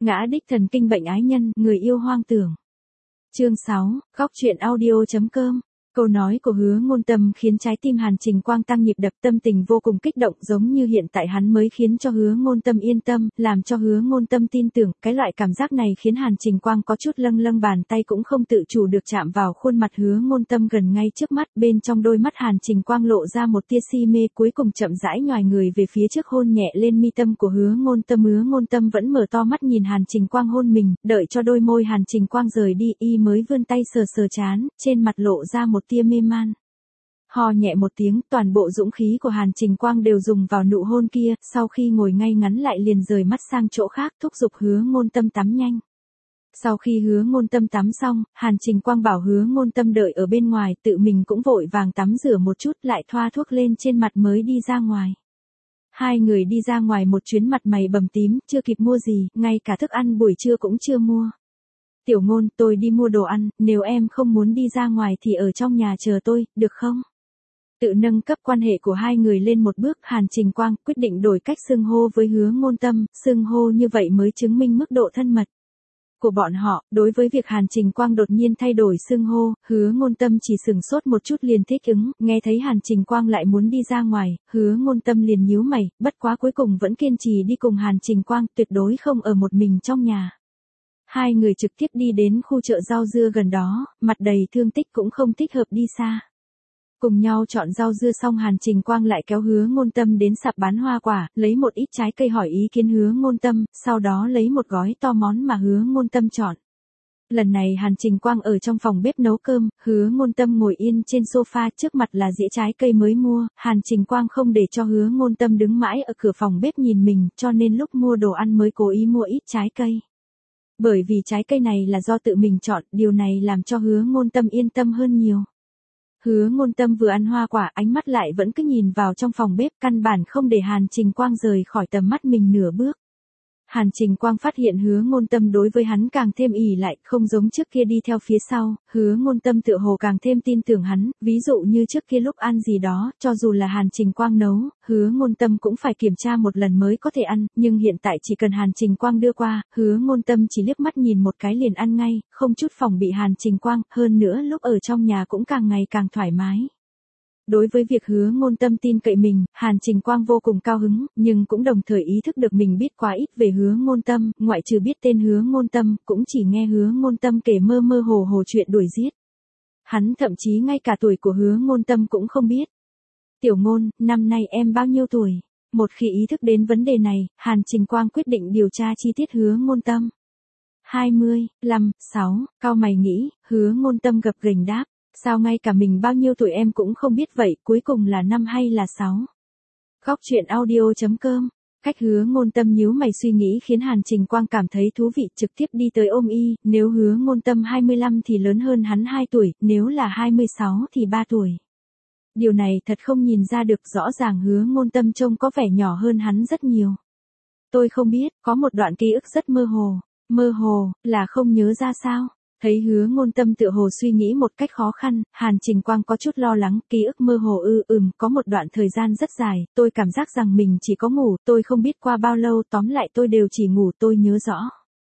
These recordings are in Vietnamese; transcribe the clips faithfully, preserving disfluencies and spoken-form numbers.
Ngã đích thần kinh bệnh ái nhân, người yêu hoang tưởng. Chương sáu, góc truyện audio.com. Câu nói của Hứa Ngôn Tâm khiến trái tim Hàn Trình Quang tăng nhịp đập, tâm tình vô cùng kích động, giống như hiện tại hắn mới khiến cho Hứa Ngôn Tâm yên tâm, làm cho Hứa Ngôn Tâm tin tưởng. Cái loại cảm giác này khiến Hàn Trình Quang có chút lâng lâng, bàn tay cũng không tự chủ được chạm vào khuôn mặt Hứa Ngôn Tâm gần ngay trước mắt. Bên trong đôi mắt Hàn Trình Quang lộ ra một tia si mê, cuối cùng chậm rãi nhoài người về phía trước, hôn nhẹ lên mi tâm của Hứa Ngôn Tâm. Hứa Ngôn Tâm vẫn mở to mắt nhìn Hàn Trình Quang hôn mình, đợi cho đôi môi Hàn Trình Quang rời đi, y mới vươn tay sờ sờ trán, trên mặt lộ ra một tia mê man. Ho nhẹ một tiếng, toàn bộ dũng khí của Hàn Trình Quang đều dùng vào nụ hôn kia, sau khi ngồi ngay ngắn lại liền rời mắt sang chỗ khác, thúc giục Hứa Ngôn Tâm tắm nhanh. Sau khi Hứa Ngôn Tâm tắm xong, Hàn Trình Quang bảo Hứa Ngôn Tâm đợi ở bên ngoài, tự mình cũng vội vàng tắm rửa một chút, lại thoa thuốc lên trên mặt mới đi ra ngoài. Hai người đi ra ngoài một chuyến, mặt mày bầm tím, chưa kịp mua gì, ngay cả thức ăn buổi trưa cũng chưa mua. Tiểu Ngôn, tôi đi mua đồ ăn, nếu em không muốn đi ra ngoài thì ở trong nhà chờ tôi, được không? Tự nâng cấp quan hệ của hai người lên một bước, Hàn Trình Quang quyết định đổi cách xưng hô với Hứa Ngôn Tâm, xưng hô như vậy mới chứng minh mức độ thân mật của bọn họ. Đối với việc Hàn Trình Quang đột nhiên thay đổi xưng hô, Hứa Ngôn Tâm chỉ sừng sốt một chút liền thích ứng, nghe thấy Hàn Trình Quang lại muốn đi ra ngoài, Hứa Ngôn Tâm liền nhíu mày, bất quá cuối cùng vẫn kiên trì đi cùng Hàn Trình Quang, tuyệt đối không ở một mình trong nhà. Hai người trực tiếp đi đến khu chợ rau dưa gần đó, mặt đầy thương tích cũng không thích hợp đi xa. Cùng nhau chọn rau dưa xong, Hàn Trình Quang lại kéo Hứa Ngôn Tâm đến sạp bán hoa quả, lấy một ít trái cây hỏi ý kiến Hứa Ngôn Tâm, sau đó lấy một gói to món mà Hứa Ngôn Tâm chọn. Lần này Hàn Trình Quang ở trong phòng bếp nấu cơm, Hứa Ngôn Tâm ngồi yên trên sofa, trước mặt là dĩa trái cây mới mua. Hàn Trình Quang không để cho Hứa Ngôn Tâm đứng mãi ở cửa phòng bếp nhìn mình, cho nên lúc mua đồ ăn mới cố ý mua ít trái cây. Bởi vì trái cây này là do tự mình chọn, điều này làm cho Hứa Ngôn Tâm yên tâm hơn nhiều. Hứa Ngôn Tâm vừa ăn hoa quả, ánh mắt lại vẫn cứ nhìn vào trong phòng bếp, căn bản không để Hàn Trình Quang rời khỏi tầm mắt mình nửa bước. Hàn Trình Quang phát hiện Hứa Ngôn Tâm đối với hắn càng thêm ỷ lại, không giống trước kia đi theo phía sau, Hứa Ngôn Tâm tựa hồ càng thêm tin tưởng hắn, ví dụ như trước kia lúc ăn gì đó, cho dù là Hàn Trình Quang nấu, Hứa Ngôn Tâm cũng phải kiểm tra một lần mới có thể ăn, nhưng hiện tại chỉ cần Hàn Trình Quang đưa qua, Hứa Ngôn Tâm chỉ liếc mắt nhìn một cái liền ăn ngay, không chút phòng bị Hàn Trình Quang, hơn nữa lúc ở trong nhà cũng càng ngày càng thoải mái. Đối với việc Hứa Ngôn Tâm tin cậy mình, Hàn Trình Quang vô cùng cao hứng, nhưng cũng đồng thời ý thức được mình biết quá ít về Hứa Ngôn Tâm, ngoại trừ biết tên Hứa Ngôn Tâm, cũng chỉ nghe Hứa Ngôn Tâm kể mơ mơ hồ hồ chuyện đuổi giết. Hắn thậm chí ngay cả tuổi của Hứa Ngôn Tâm cũng không biết. Tiểu Ngôn, năm nay em bao nhiêu tuổi? Một khi ý thức đến vấn đề này, Hàn Trình Quang quyết định điều tra chi tiết Hứa Ngôn Tâm. hai mươi lăm, sáu, cao mày nghĩ, Hứa Ngôn Tâm gập ghềnh đáp. Sao ngay cả mình bao nhiêu tuổi em cũng không biết vậy, cuối cùng là năm hay là sáu? Góc truyện audio.com. Cách Hứa Ngôn Tâm nhíu mày suy nghĩ khiến Hàn Trình Quang cảm thấy thú vị, trực tiếp đi tới ôm y, nếu Hứa Ngôn Tâm hai mươi lăm thì lớn hơn hắn hai tuổi, nếu là hai mươi sáu thì ba tuổi. Điều này thật không nhìn ra được, rõ ràng Hứa Ngôn Tâm trông có vẻ nhỏ hơn hắn rất nhiều. Tôi không biết, có một đoạn ký ức rất mơ hồ. Mơ hồ, là không nhớ ra sao? Thấy Hứa Ngôn Tâm tựa hồ suy nghĩ một cách khó khăn, Hàn Trình Quang có chút lo lắng, ký ức mơ hồ ư, ừm, có một đoạn thời gian rất dài, tôi cảm giác rằng mình chỉ có ngủ, tôi không biết qua bao lâu, tóm lại tôi đều chỉ ngủ, tôi nhớ rõ.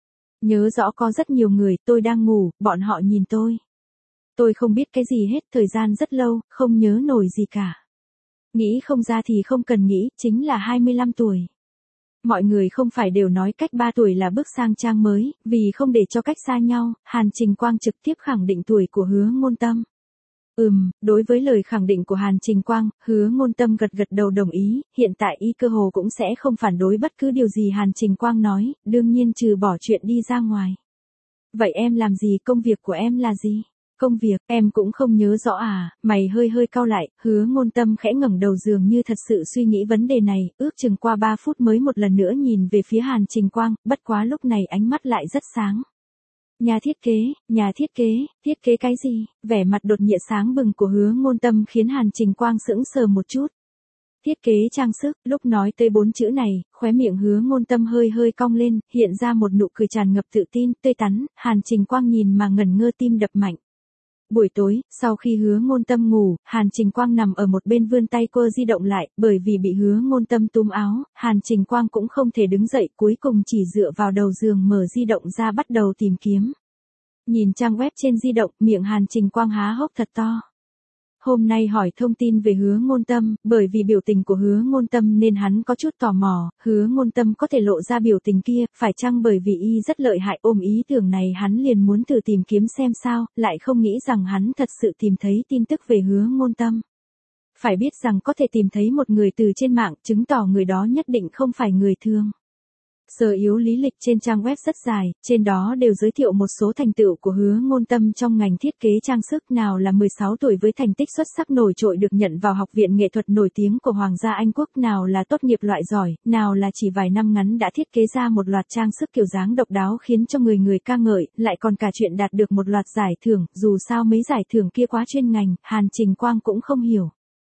Nhớ rõ có rất nhiều người, tôi đang ngủ, bọn họ nhìn tôi. Tôi không biết cái gì hết, thời gian rất lâu, không nhớ nổi gì cả. Nghĩ không ra thì không cần nghĩ, chính là hai mươi lăm tuổi. Mọi người không phải đều nói cách ba tuổi là bước sang trang mới, vì không để cho cách xa nhau, Hàn Trình Quang trực tiếp khẳng định tuổi của Hứa Ngôn Tâm. Ừm, đối với lời khẳng định của Hàn Trình Quang, Hứa Ngôn Tâm gật gật đầu đồng ý, hiện tại y cơ hồ cũng sẽ không phản đối bất cứ điều gì Hàn Trình Quang nói, đương nhiên trừ bỏ chuyện đi ra ngoài. Vậy em làm gì, công việc của em là gì? Công việc, em cũng không nhớ rõ à, mày hơi hơi cau lại, Hứa Ngôn Tâm khẽ ngẩng đầu dường như thật sự suy nghĩ vấn đề này, ước chừng qua ba phút mới một lần nữa nhìn về phía Hàn Trình Quang, bất quá lúc này ánh mắt lại rất sáng. Nhà thiết kế, nhà thiết kế, thiết kế cái gì? Vẻ mặt đột nhiên sáng bừng của Hứa Ngôn Tâm khiến Hàn Trình Quang sững sờ một chút. Thiết kế trang sức, lúc nói tới bốn chữ này, khóe miệng Hứa Ngôn Tâm hơi hơi cong lên, hiện ra một nụ cười tràn ngập tự tin, tươi tắn, Hàn Trình Quang nhìn mà ngẩn ngơ, tim đập mạnh. Buổi tối, sau khi Hứa Ngôn Tâm ngủ, Hàn Trình Quang nằm ở một bên vươn tay quơ di động lại, bởi vì bị Hứa Ngôn Tâm túm áo, Hàn Trình Quang cũng không thể đứng dậy, cuối cùng chỉ dựa vào đầu giường mở di động ra bắt đầu tìm kiếm. Nhìn trang web trên di động, miệng Hàn Trình Quang há hốc thật to. Hôm nay hỏi thông tin về Hứa Ngôn Tâm, bởi vì biểu tình của Hứa Ngôn Tâm nên hắn có chút tò mò, Hứa Ngôn Tâm có thể lộ ra biểu tình kia, phải chăng bởi vì y rất lợi hại, ôm ý tưởng này hắn liền muốn thử tìm kiếm xem sao, lại không nghĩ rằng hắn thật sự tìm thấy tin tức về Hứa Ngôn Tâm. Phải biết rằng có thể tìm thấy một người từ trên mạng, chứng tỏ người đó nhất định không phải người thường. Sở yếu lý lịch trên trang web rất dài, trên đó đều giới thiệu một số thành tựu của Hứa Ngôn Tâm trong ngành thiết kế trang sức, nào là mười sáu tuổi với thành tích xuất sắc nổi trội được nhận vào Học viện Nghệ thuật nổi tiếng của Hoàng gia Anh Quốc, nào là tốt nghiệp loại giỏi, nào là chỉ vài năm ngắn đã thiết kế ra một loạt trang sức kiểu dáng độc đáo khiến cho người người ca ngợi, lại còn cả chuyện đạt được một loạt giải thưởng, dù sao mấy giải thưởng kia quá chuyên ngành, Hàn Trình Quang cũng không hiểu.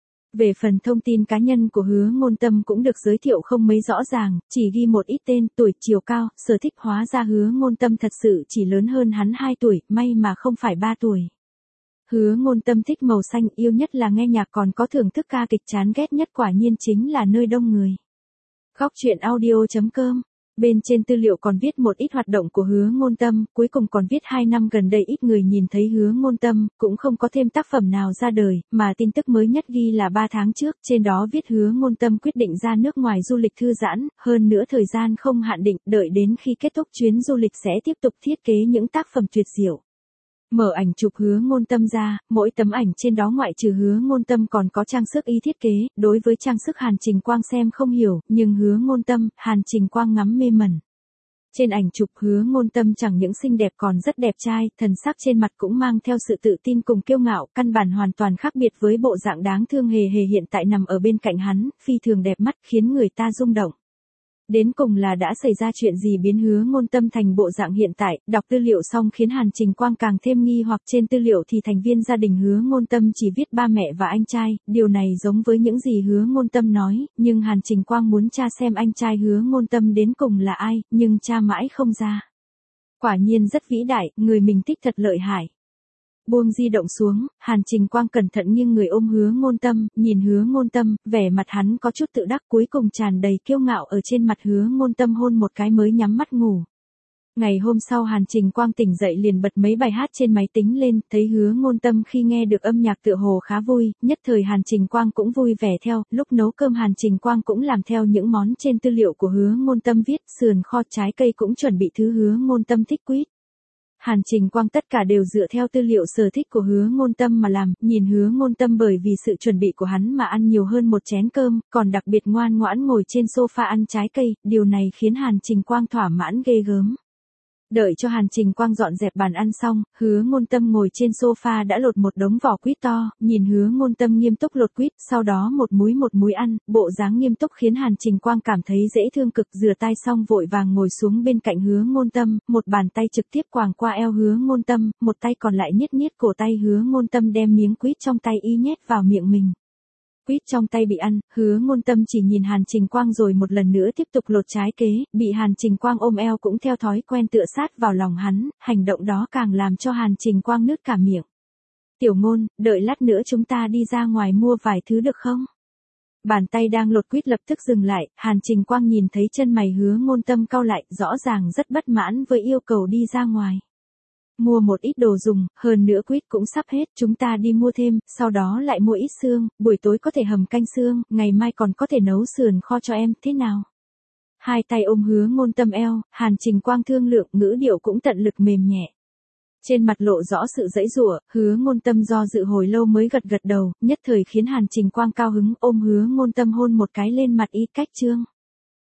Về phần thông tin cá nhân của Hứa Ngôn Tâm cũng được giới thiệu không mấy rõ ràng, chỉ ghi một ít tên, tuổi, chiều cao, sở thích, hóa ra Hứa Ngôn Tâm thật sự chỉ lớn hơn hắn hai tuổi, may mà không phải ba tuổi. Hứa Ngôn Tâm thích màu xanh, yêu nhất là nghe nhạc, còn có thưởng thức ca kịch, chán ghét nhất quả nhiên chính là nơi đông người. Góc truyện audio chấm com. Bên trên tư liệu còn viết một ít hoạt động của Hứa Ngôn Tâm, cuối cùng còn viết hai năm gần đây ít người nhìn thấy Hứa Ngôn Tâm, cũng không có thêm tác phẩm nào ra đời, mà tin tức mới nhất ghi là ba tháng trước, trên đó viết Hứa Ngôn Tâm quyết định ra nước ngoài du lịch thư giãn, hơn nữa thời gian không hạn định, đợi đến khi kết thúc chuyến du lịch sẽ tiếp tục thiết kế những tác phẩm tuyệt diệu. Mở ảnh chụp Hứa Ngôn Tâm ra, mỗi tấm ảnh trên đó ngoại trừ Hứa Ngôn Tâm còn có trang sức y thiết kế, đối với trang sức Hàn Trình Quang xem không hiểu, nhưng Hứa Ngôn Tâm, Hàn Trình Quang ngắm mê mẩn. Trên ảnh chụp Hứa Ngôn Tâm chẳng những xinh đẹp còn rất đẹp trai, thần sắc trên mặt cũng mang theo sự tự tin cùng kiêu ngạo, căn bản hoàn toàn khác biệt với bộ dạng đáng thương hề hề hiện tại nằm ở bên cạnh hắn, phi thường đẹp mắt khiến người ta rung động. Đến cùng là đã xảy ra chuyện gì biến Hứa Ngôn Tâm thành bộ dạng hiện tại, đọc tư liệu xong khiến Hàn Trình Quang càng thêm nghi hoặc. Trên tư liệu thì thành viên gia đình Hứa Ngôn Tâm chỉ viết ba mẹ và anh trai, điều này giống với những gì Hứa Ngôn Tâm nói, nhưng Hàn Trình Quang muốn tra xem anh trai Hứa Ngôn Tâm đến cùng là ai, nhưng tra mãi không ra. Quả nhiên rất vĩ đại, người mình thích thật lợi hại. Buông di động xuống, Hàn Trình Quang cẩn thận nghiêng người ôm Hứa Ngôn Tâm, nhìn Hứa Ngôn Tâm, vẻ mặt hắn có chút tự đắc, cuối cùng tràn đầy kiêu ngạo ở trên mặt Hứa Ngôn Tâm hôn một cái mới nhắm mắt ngủ. Ngày hôm sau Hàn Trình Quang tỉnh dậy liền bật mấy bài hát trên máy tính lên, thấy Hứa Ngôn Tâm khi nghe được âm nhạc tựa hồ khá vui, nhất thời Hàn Trình Quang cũng vui vẻ theo, lúc nấu cơm Hàn Trình Quang cũng làm theo những món trên tư liệu của Hứa Ngôn Tâm viết, sườn kho, trái cây cũng chuẩn bị thứ Hứa Ngôn Tâm thích quýt. Hàn Trình Quang tất cả đều dựa theo tư liệu sở thích của Hứa Ngôn Tâm mà làm, nhìn Hứa Ngôn Tâm bởi vì sự chuẩn bị của hắn mà ăn nhiều hơn một chén cơm, còn đặc biệt ngoan ngoãn ngồi trên sofa ăn trái cây, điều này khiến Hàn Trình Quang thỏa mãn ghê gớm. Đợi cho Hàn Trình Quang dọn dẹp bàn ăn xong, Hứa Ngôn Tâm ngồi trên sofa đã lột một đống vỏ quýt to, nhìn Hứa Ngôn Tâm nghiêm túc lột quýt, sau đó một múi một múi ăn, bộ dáng nghiêm túc khiến Hàn Trình Quang cảm thấy dễ thương cực, rửa tay xong vội vàng ngồi xuống bên cạnh Hứa Ngôn Tâm, một bàn tay trực tiếp quàng qua eo Hứa Ngôn Tâm, một tay còn lại niết niết cổ tay Hứa Ngôn Tâm đem miếng quýt trong tay y nhét vào miệng mình. Quýt trong tay bị ăn, Hứa Ngôn Tâm chỉ nhìn Hàn Trình Quang rồi một lần nữa tiếp tục lột trái kế, bị Hàn Trình Quang ôm eo cũng theo thói quen tựa sát vào lòng hắn, hành động đó càng làm cho Hàn Trình Quang nứt cả miệng. Tiểu Ngôn, đợi lát nữa chúng ta đi ra ngoài mua vài thứ được không? Bàn tay đang lột quýt lập tức dừng lại, Hàn Trình Quang nhìn thấy chân mày Hứa Ngôn Tâm cau lại, rõ ràng rất bất mãn với yêu cầu đi ra ngoài. Mua một ít đồ dùng, hơn nữa quýt cũng sắp hết, chúng ta đi mua thêm, sau đó lại mua ít xương, buổi tối có thể hầm canh xương, ngày mai còn có thể nấu sườn kho cho em, thế nào? Hai tay ôm Hứa Ngôn Tâm eo, Hàn Trình Quang thương lượng, ngữ điệu cũng tận lực mềm nhẹ. Trên mặt lộ rõ sự giãy giụa, Hứa Ngôn Tâm do dự hồi lâu mới gật gật đầu, nhất thời khiến Hàn Trình Quang cao hứng, ôm Hứa Ngôn Tâm hôn một cái lên mặt y, cách chương.